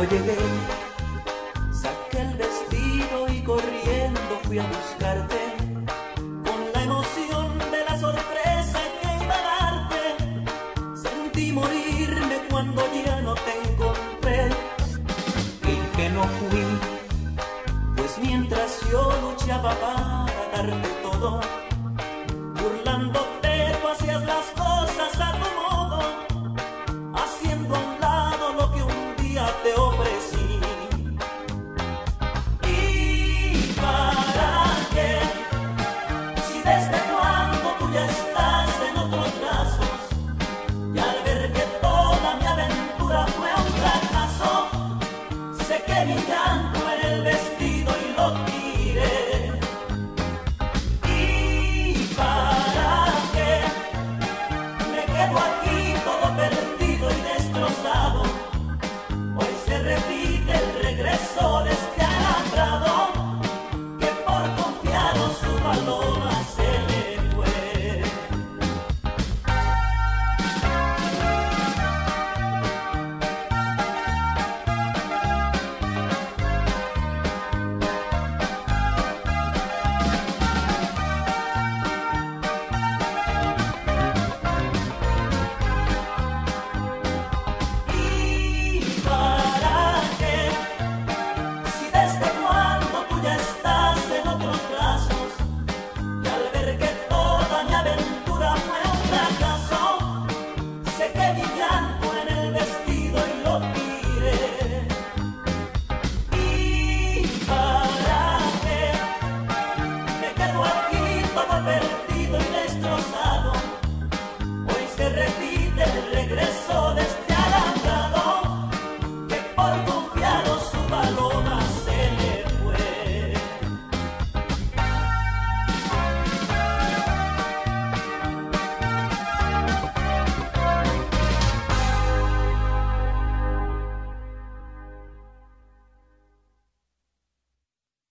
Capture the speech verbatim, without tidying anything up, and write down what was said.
cuando llegué, saqué el vestido y corriendo fui a buscarte, con la emoción de la sorpresa que iba a darte. Sentí morirme cuando ya no te encontré, y que no fui, pues mientras yo luchaba para darte todo, burlándote tú hacías las cosas a tu modo, haciendo a un lado lo que un día te ofrecí. ¿Y para qué? Si desde cuando tú ya estás en otros brazos, y al ver que toda mi aventura fue un fracaso, sequé mi llanto en el vestido y lo tiré. ¿Y para qué? Me quedo aquí todo perdido y destrozado. Hoy se repite el regreso de este